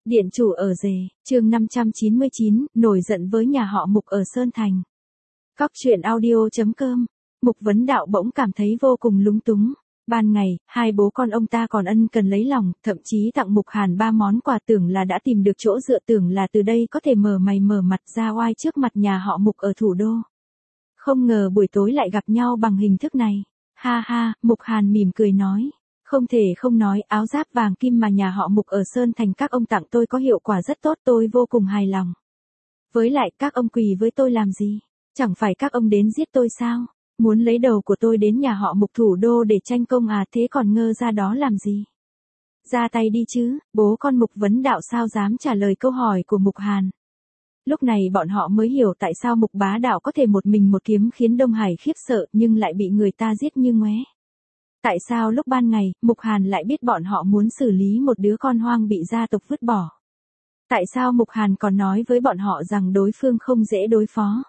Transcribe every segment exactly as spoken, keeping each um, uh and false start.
Điện chủ ở rể, chương năm trăm chín mươi chín, nổi giận với nhà họ Mục ở Sơn Thành. Cóc truyện audio.com, Mục Vấn Đạo bỗng cảm thấy vô cùng lúng túng. Ban ngày, hai bố con ông ta còn ân cần lấy lòng, thậm chí tặng Mục Hàn ba món quà, tưởng là đã tìm được chỗ dựa, tưởng là từ đây có thể mở mày mở mặt ra oai trước mặt nhà họ Mục ở thủ đô. Không ngờ buổi tối lại gặp nhau bằng hình thức này. Ha ha, Mục Hàn mỉm cười nói. Không thể không nói, áo giáp vàng kim mà nhà họ Mục ở Sơn Thành các ông tặng tôi có hiệu quả rất tốt, tôi vô cùng hài lòng. Với lại các ông quỳ với tôi làm gì? Chẳng phải các ông đến giết tôi sao? Muốn lấy đầu của tôi đến nhà họ Mục thủ đô để tranh công à, thế còn ngơ ra đó làm gì? Ra tay đi chứ, bố con Mục Vấn Đạo sao dám trả lời câu hỏi của Mục Hàn. Lúc này bọn họ mới hiểu tại sao Mục Bá Đạo có thể một mình một kiếm khiến Đông Hải khiếp sợ nhưng lại bị người ta giết như ngoé. Tại sao lúc ban ngày, Mục Hàn lại biết bọn họ muốn xử lý một đứa con hoang bị gia tộc vứt bỏ? Tại sao Mục Hàn còn nói với bọn họ rằng đối phương không dễ đối phó?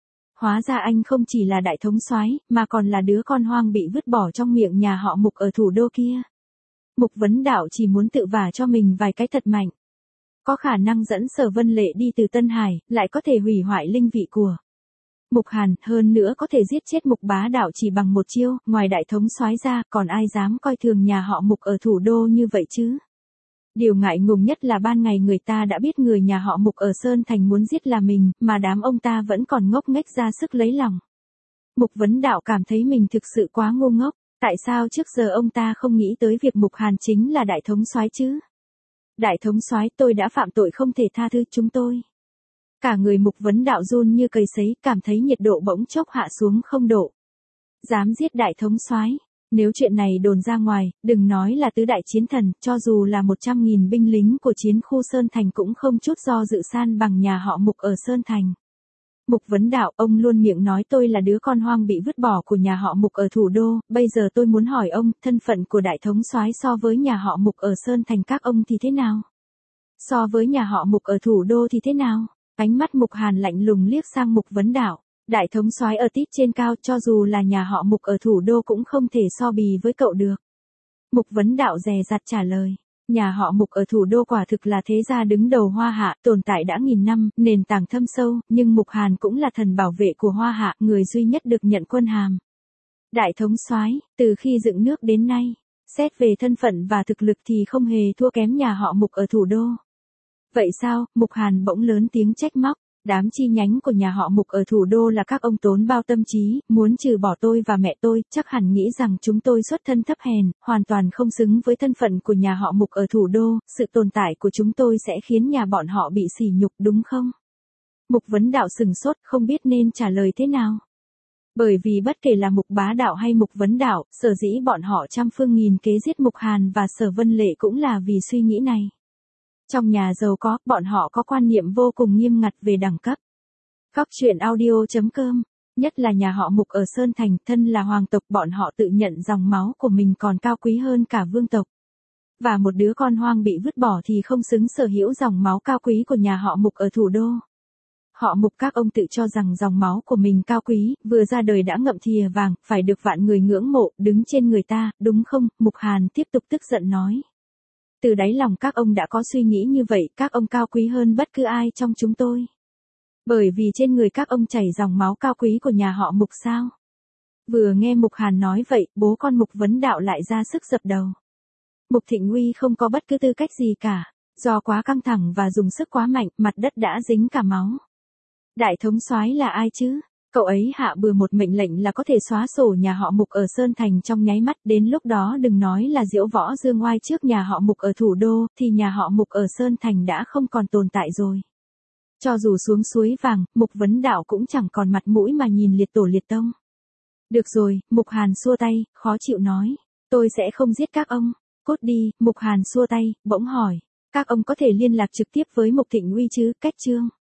Hóa ra anh không chỉ là đại thống soái, mà còn là đứa con hoang bị vứt bỏ trong miệng nhà họ Mục ở thủ đô kia. Mục Vấn Đạo chỉ muốn tự vả cho mình vài cái thật mạnh. Có khả năng dẫn Sở Vân Lệ đi từ Tân Hải, lại có thể hủy hoại linh vị của Mục Hàn, hơn nữa có thể giết chết Mục Bá Đạo chỉ bằng một chiêu, ngoài đại thống soái ra, còn ai dám coi thường nhà họ Mục ở thủ đô như vậy chứ? Điều ngại ngùng nhất là ban ngày người ta đã biết người nhà họ Mục ở Sơn Thành muốn giết là mình, mà đám ông ta vẫn còn ngốc nghếch ra sức lấy lòng. Mục Vấn Đạo cảm thấy mình thực sự quá ngu ngốc, tại sao trước giờ ông ta không nghĩ tới việc Mục Hàn chính là đại thống soái chứ? Đại thống soái, tôi đã phạm tội không thể tha thứ chúng tôi. Cả người Mục Vấn Đạo run như cầy sấy, cảm thấy nhiệt độ bỗng chốc hạ xuống không độ. Dám giết đại thống soái, nếu chuyện này đồn ra ngoài, đừng nói là tứ đại chiến thần, cho dù là một trăm nghìn binh lính của chiến khu Sơn Thành cũng không chút do dự san bằng nhà họ Mục ở Sơn Thành. Mục Vấn Đạo, ông luôn miệng nói tôi là đứa con hoang bị vứt bỏ của nhà họ Mục ở thủ đô, bây giờ tôi muốn hỏi ông, thân phận của đại thống soái so với nhà họ Mục ở Sơn Thành các ông thì thế nào? So với nhà họ Mục ở thủ đô thì thế nào? Ánh mắt Mục Hàn lạnh lùng liếc sang Mục Vấn Đạo. Đại thống soái ở tít trên cao, cho dù là nhà họ Mục ở thủ đô cũng không thể so bì với cậu được. Mục Vấn Đạo dè dặt trả lời. Nhà họ Mục ở thủ đô quả thực là thế gia đứng đầu Hoa Hạ, tồn tại đã nghìn năm, nền tảng thâm sâu, nhưng Mục Hàn cũng là thần bảo vệ của Hoa Hạ, người duy nhất được nhận quân hàm đại thống soái, từ khi dựng nước đến nay. Xét về thân phận và thực lực thì không hề thua kém nhà họ Mục ở thủ đô. Vậy sao? Mục Hàn bỗng lớn tiếng trách móc. Đám chi nhánh của nhà họ Mục ở thủ đô là các ông tốn bao tâm trí, muốn trừ bỏ tôi và mẹ tôi, chắc hẳn nghĩ rằng chúng tôi xuất thân thấp hèn, hoàn toàn không xứng với thân phận của nhà họ Mục ở thủ đô, sự tồn tại của chúng tôi sẽ khiến nhà bọn họ bị sỉ nhục đúng không? Mục Vấn Đạo sừng sốt, không biết nên trả lời thế nào. Bởi vì bất kể là Mục Bá Đạo hay Mục Vấn Đạo, sở dĩ bọn họ trăm phương nghìn kế giết Mục Hàn và Sở Vân Lệ cũng là vì suy nghĩ này. Trong nhà giàu có, bọn họ có quan niệm vô cùng nghiêm ngặt về đẳng cấp. Cóc truyện audio.com, nhất là nhà họ Mục ở Sơn Thành, thân là hoàng tộc, bọn họ tự nhận dòng máu của mình còn cao quý hơn cả vương tộc. Và một đứa con hoang bị vứt bỏ thì không xứng sở hữu dòng máu cao quý của nhà họ Mục ở thủ đô. Họ Mục các ông tự cho rằng dòng máu của mình cao quý, vừa ra đời đã ngậm thìa vàng, phải được vạn người ngưỡng mộ, đứng trên người ta, đúng không? Mục Hàn tiếp tục tức giận nói. Từ đáy lòng các ông đã có suy nghĩ như vậy, các ông cao quý hơn bất cứ ai trong chúng tôi. Bởi vì trên người các ông chảy dòng máu cao quý của nhà họ Mục sao? Vừa nghe Mục Hàn nói vậy, bố con Mục Vấn Đạo lại ra sức dập đầu. Mục Thịnh Uy không có bất cứ tư cách gì cả, do quá căng thẳng và dùng sức quá mạnh, mặt đất đã dính cả máu. Đại thống soái là ai chứ? Cậu ấy hạ bừa một mệnh lệnh là có thể xóa sổ nhà họ Mục ở Sơn Thành trong nháy mắt, đến lúc đó đừng nói là diễu võ dương oai trước nhà họ Mục ở thủ đô, thì nhà họ Mục ở Sơn Thành đã không còn tồn tại rồi. Cho dù xuống suối vàng, Mục Vấn Đạo cũng chẳng còn mặt mũi mà nhìn liệt tổ liệt tông. Được rồi, Mục Hàn xua tay, khó chịu nói. Tôi sẽ không giết các ông. Cút đi, Mục Hàn xua tay, bỗng hỏi. Các ông có thể liên lạc trực tiếp với Mục Thịnh Uy chứ, cách chương.